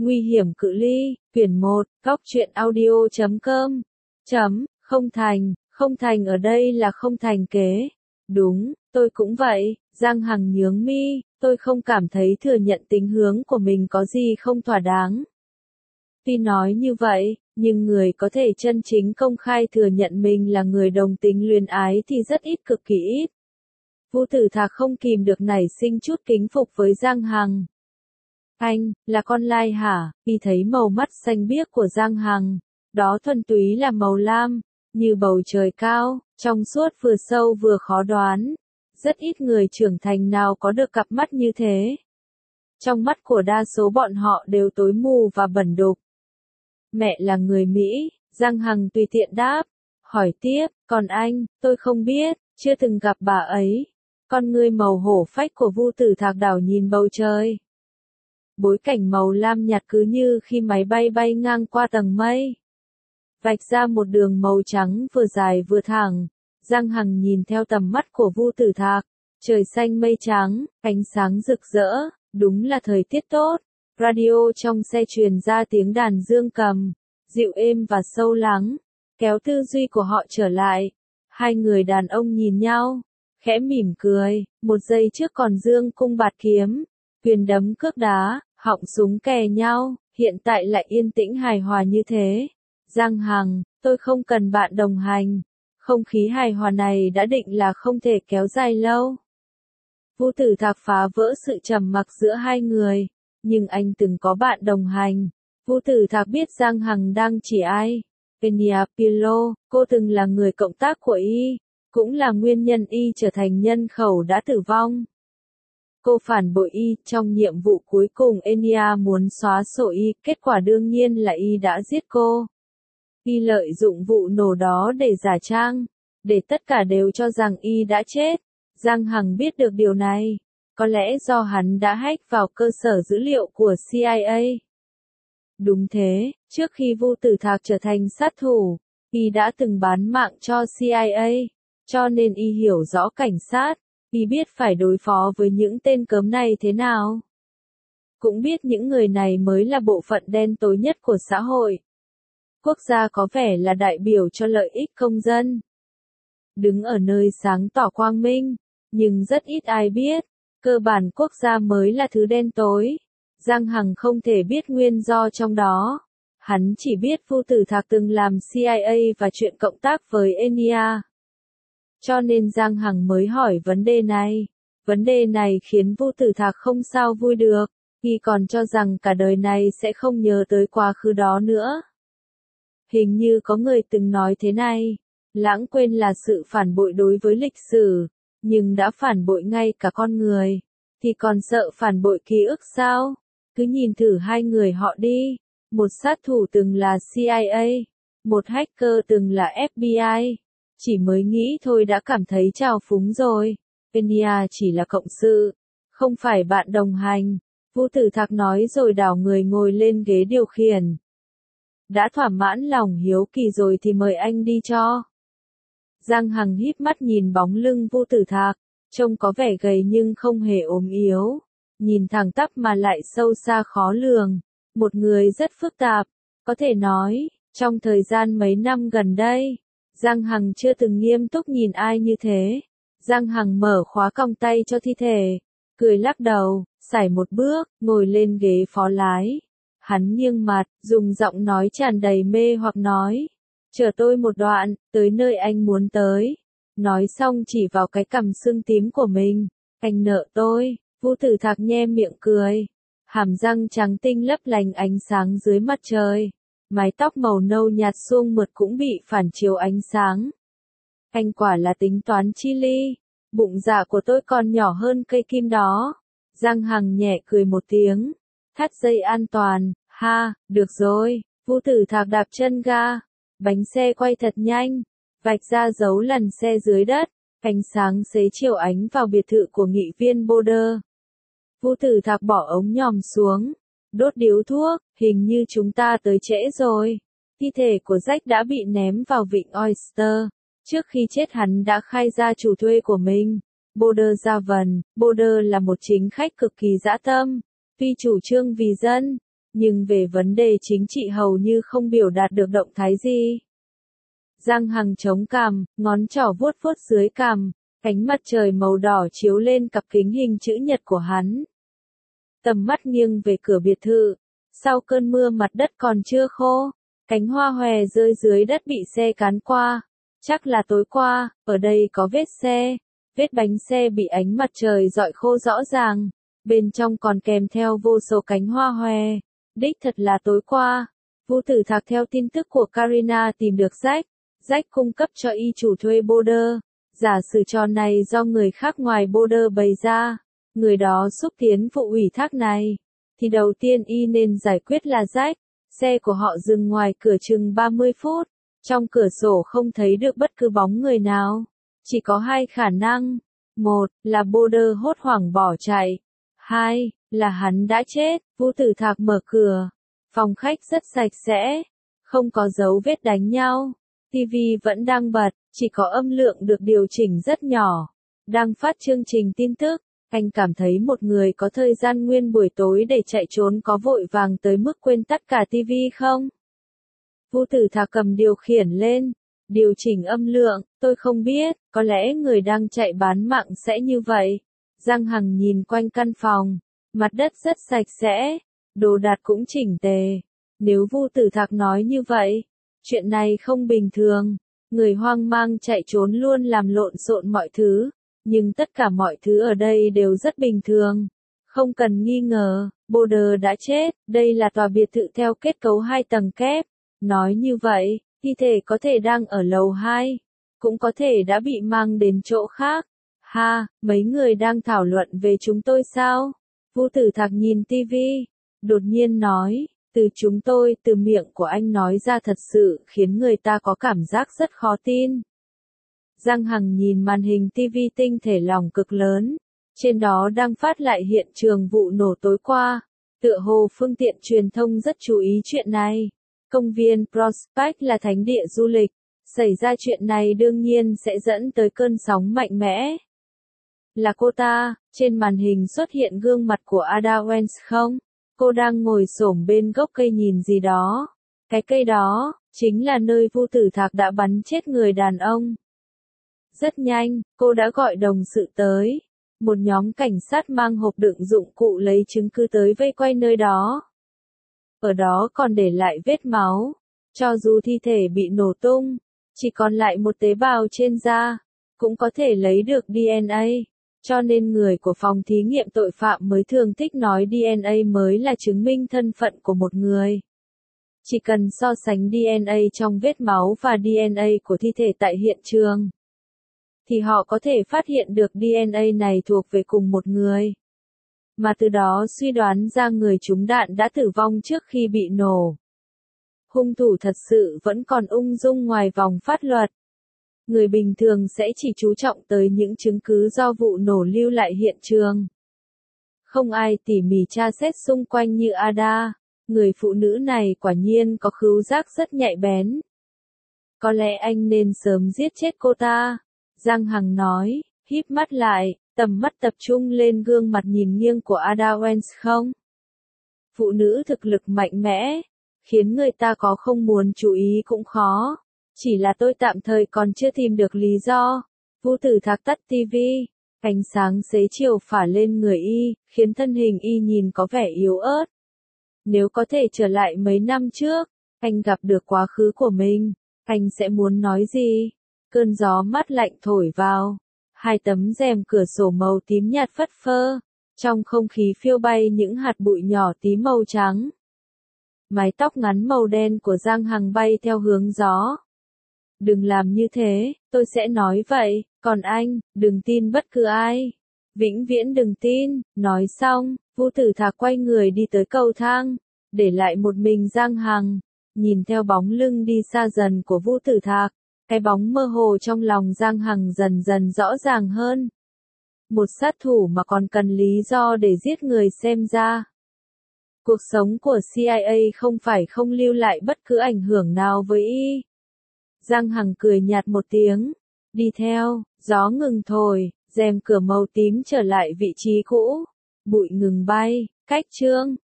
Nguy hiểm cự ly, quyển 1, góc truyện audio.com. Không thành ở đây là không thành kế. Đúng, tôi cũng vậy, Giang Hằng nhướng mi, tôi không cảm thấy thừa nhận tính hướng của mình có gì không thỏa đáng. Tuy nói như vậy, nhưng người có thể chân chính công khai thừa nhận mình là người đồng tính luyến ái thì rất ít, cực kỳ ít. Vu Tử Thạc không kìm được nảy sinh chút kính phục với Giang Hằng. Anh, là con lai hả? Y thấy màu mắt xanh biếc của Giang Hằng, đó thuần túy là màu lam, như bầu trời cao, trong suốt vừa sâu vừa khó đoán. Rất ít người trưởng thành nào có được cặp mắt như thế. Trong mắt của đa số bọn họ đều tối mù và bẩn đục. Mẹ là người Mỹ, Giang Hằng tùy tiện đáp. Hỏi tiếp, còn anh, tôi không biết, chưa từng gặp bà ấy. Con ngươi màu hổ phách của Vu Tử Thạc đảo nhìn bầu trời. Bối cảnh màu lam nhạt cứ như khi máy bay bay ngang qua tầng mây. Vạch ra một đường màu trắng vừa dài vừa thẳng. Giang Hằng nhìn theo tầm mắt của Vu Tử Thạc. Trời xanh mây trắng, ánh sáng rực rỡ, đúng là thời tiết tốt. Radio trong xe truyền ra tiếng đàn dương cầm, dịu êm và sâu lắng, kéo tư duy của họ trở lại. Hai người đàn ông nhìn nhau, khẽ mỉm cười, một giây trước còn dương cung bạt kiếm, quyền đấm cước đá, họng súng kè nhau, hiện tại lại yên tĩnh hài hòa như thế. Giang Hằng, tôi không cần bạn đồng hành. Không khí hài hòa này đã định là không thể kéo dài lâu. Vu Tử Thạc phá vỡ sự trầm mặc giữa hai người. Nhưng anh từng có bạn đồng hành. Vu Tử Thạc biết Giang Hằng đang chỉ ai. Enya Pirlo, cô từng là người cộng tác của y, cũng là nguyên nhân y trở thành nhân khẩu đã tử vong. Cô phản bội y, trong nhiệm vụ cuối cùng Enya muốn xóa sổ y, kết quả đương nhiên là y đã giết cô. Y lợi dụng vụ nổ đó để giả trang, để tất cả đều cho rằng y đã chết. Giang Hằng biết được điều này. Có lẽ do hắn đã hack vào cơ sở dữ liệu của CIA. Đúng thế, trước khi Vu Tử Thạc trở thành sát thủ, y đã từng bán mạng cho CIA, cho nên y hiểu rõ cảnh sát, y biết phải đối phó với những tên cớm này thế nào. Cũng biết những người này mới là bộ phận đen tối nhất của xã hội. Quốc gia có vẻ là đại biểu cho lợi ích công dân. Đứng ở nơi sáng tỏ quang minh, nhưng rất ít ai biết. Cơ bản quốc gia mới là thứ đen tối. Giang Hằng không thể biết nguyên do trong đó. Hắn chỉ biết Vu Tử Thạc từng làm CIA và chuyện cộng tác với Enya. Cho nên Giang Hằng mới hỏi vấn đề này. Vấn đề này khiến Vu Tử Thạc không sao vui được. Y còn cho rằng cả đời này sẽ không nhớ tới quá khứ đó nữa. Hình như có người từng nói thế này. Lãng quên là sự phản bội đối với lịch sử. Nhưng đã phản bội ngay cả con người, thì còn sợ phản bội ký ức sao? Cứ nhìn thử hai người họ đi. Một sát thủ từng là CIA, một hacker từng là FBI. Chỉ mới nghĩ thôi đã cảm thấy trào phúng rồi. Enya chỉ là cộng sự, không phải bạn đồng hành. Vu Tử Thạc nói rồi đảo người ngồi lên ghế điều khiển. Đã thỏa mãn lòng hiếu kỳ rồi thì mời anh đi cho. Giang Hằng híp mắt nhìn bóng lưng Vu Tử Thạc, trông có vẻ gầy nhưng không hề ốm yếu, nhìn thẳng tắp mà lại sâu xa khó lường, một người rất phức tạp, có thể nói, trong thời gian mấy năm gần đây, Giang Hằng chưa từng nghiêm túc nhìn ai như thế. Giang Hằng mở khóa còng tay cho thi thể, cười lắc đầu, sải một bước, ngồi lên ghế phó lái. Hắn nghiêng mặt, dùng giọng nói tràn đầy mê hoặc nói. Chờ tôi một đoạn, tới nơi anh muốn tới. Nói xong chỉ vào cái cằm sưng tím của mình. Anh nợ tôi. Vu Tử Thạc nhe miệng cười. Hàm răng trắng tinh lấp lánh ánh sáng dưới mặt trời. Mái tóc màu nâu nhạt suông mượt cũng bị phản chiếu ánh sáng. Anh quả là tính toán chi ly. Bụng dạ của tôi còn nhỏ hơn cây kim đó. Giang Hằng nhẹ cười một tiếng. Thắt dây an toàn. Ha, được rồi. Vu Tử Thạc đạp chân ga. Bánh xe quay thật nhanh, vạch ra dấu lần xe dưới đất, ánh sáng xế chiều ánh vào biệt thự của nghị viên Boulder. Vu Tử Thạc bỏ ống nhòm xuống, đốt điếu thuốc, hình như chúng ta tới trễ rồi. Thi thể của Jack đã bị ném vào vịnh Oyster. Trước khi chết hắn đã khai ra chủ thuê của mình, Boulder Javon. Boulder là một chính khách cực kỳ dã tâm, tuy chủ trương vì dân, nhưng về vấn đề chính trị hầu như không biểu đạt được động thái gì. Giang Hằng chống cằm, ngón trỏ vuốt vuốt dưới cằm, ánh mặt trời màu đỏ chiếu lên cặp kính hình chữ nhật của hắn. Tầm mắt nghiêng về cửa biệt thự, sau cơn mưa mặt đất còn chưa khô, cánh hoa hòe rơi dưới đất bị xe cán qua. Chắc là tối qua, ở đây có vết xe, vết bánh xe bị ánh mặt trời rọi khô rõ ràng, bên trong còn kèm theo vô số cánh hoa hòe. Đích thật là tối qua. Vu Tử Thạc theo tin tức của Karina tìm được Jack. Jack cung cấp cho y chủ thuê Border. Giả sử trò này do người khác ngoài Border bày ra, người đó xúc tiến vụ ủy thác này, thì đầu tiên y nên giải quyết là Jack. Xe của họ dừng ngoài cửa chừng 30 phút. Trong cửa sổ không thấy được bất cứ bóng người nào. Chỉ có hai khả năng. Một, là Border hốt hoảng bỏ chạy. Hai, là hắn đã chết. Vu Tử Thạc mở cửa. Phòng khách rất sạch sẽ. Không có dấu vết đánh nhau. TV vẫn đang bật, chỉ có âm lượng được điều chỉnh rất nhỏ. Đang phát chương trình tin tức. Anh cảm thấy một người có thời gian nguyên buổi tối để chạy trốn có vội vàng tới mức quên tắt cả TV không? Vu Tử Thạc cầm điều khiển lên. Điều chỉnh âm lượng, tôi không biết, có lẽ người đang chạy bán mạng sẽ như vậy. Giang Hằng nhìn quanh căn phòng. Mặt đất rất sạch sẽ. Đồ đạc cũng chỉnh tề. Nếu Vu Tử Thạc nói như vậy, chuyện này không bình thường. Người hoang mang chạy trốn luôn làm lộn xộn mọi thứ. Nhưng tất cả mọi thứ ở đây đều rất bình thường. Không cần nghi ngờ, Border đã chết. Đây là tòa biệt thự theo kết cấu 2 tầng kép. Nói như vậy, thi thể có thể đang ở lầu 2. Cũng có thể đã bị mang đến chỗ khác. Ha, mấy người đang thảo luận về chúng tôi sao? Vu Tử Thạc nhìn TV. Đột nhiên nói, từ chúng tôi, từ miệng của anh nói ra thật sự khiến người ta có cảm giác rất khó tin. Giang Hằng nhìn màn hình TV tinh thể lỏng cực lớn. Trên đó đang phát lại hiện trường vụ nổ tối qua. Tựa hồ phương tiện truyền thông rất chú ý chuyện này. Công viên Prospect là thánh địa du lịch. Xảy ra chuyện này đương nhiên sẽ dẫn tới cơn sóng mạnh mẽ. Là cô ta, trên màn hình xuất hiện gương mặt của Ada Wens không? Cô đang ngồi xổm bên gốc cây nhìn gì đó. Cái cây đó, chính là nơi Vu Tử Thạc đã bắn chết người đàn ông. Rất nhanh, cô đã gọi đồng sự tới. Một nhóm cảnh sát mang hộp đựng dụng cụ lấy chứng cứ tới vây quanh nơi đó. Ở đó còn để lại vết máu. Cho dù thi thể bị nổ tung, chỉ còn lại một tế bào trên da, cũng có thể lấy được DNA. Cho nên người của phòng thí nghiệm tội phạm mới thường thích nói DNA mới là chứng minh thân phận của một người. Chỉ cần so sánh DNA trong vết máu và DNA của thi thể tại hiện trường, thì họ có thể phát hiện được DNA này thuộc về cùng một người. Mà từ đó suy đoán ra người trúng đạn đã tử vong trước khi bị nổ. Hung thủ thật sự vẫn còn ung dung ngoài vòng pháp luật. Người bình thường sẽ chỉ chú trọng tới những chứng cứ do vụ nổ lưu lại hiện trường. Không ai tỉ mỉ tra xét xung quanh như Ada. Người phụ nữ này quả nhiên có khứu giác rất nhạy bén. Có lẽ anh nên sớm giết chết cô ta. Giang Hằng nói, híp mắt lại, tầm mắt tập trung lên gương mặt nhìn nghiêng của Ada Wens không? Phụ nữ thực lực mạnh mẽ, khiến người ta có không muốn chú ý cũng khó. Chỉ là tôi tạm thời còn chưa tìm được lý do. Vu Tử Thạc tắt TV. Ánh sáng xế chiều phả lên người y, khiến thân hình y nhìn có vẻ yếu ớt. Nếu có thể trở lại mấy năm trước, anh gặp được quá khứ của mình, anh sẽ muốn nói gì? Cơn gió mát lạnh thổi vào. Hai tấm rèm cửa sổ màu tím nhạt phất phơ. Trong không khí phiêu bay những hạt bụi nhỏ tí màu trắng. Mái tóc ngắn màu đen của Giang Hằng bay theo hướng gió. Đừng làm như thế, tôi sẽ nói vậy, còn anh, đừng tin bất cứ ai. Vĩnh viễn đừng tin. Nói xong, Vu Tử Thạc quay người đi tới cầu thang, để lại một mình Giang Hằng. Nhìn theo bóng lưng đi xa dần của Vu Tử Thạc, cái bóng mơ hồ trong lòng Giang Hằng dần dần rõ ràng hơn. Một sát thủ mà còn cần lý do để giết người xem ra. Cuộc sống của CIA không phải không lưu lại bất cứ ảnh hưởng nào với y. Giang Hằng cười nhạt một tiếng. Đi theo, gió ngừng thổi, rèm cửa màu tím trở lại vị trí cũ. Bụi ngừng bay, cách chương.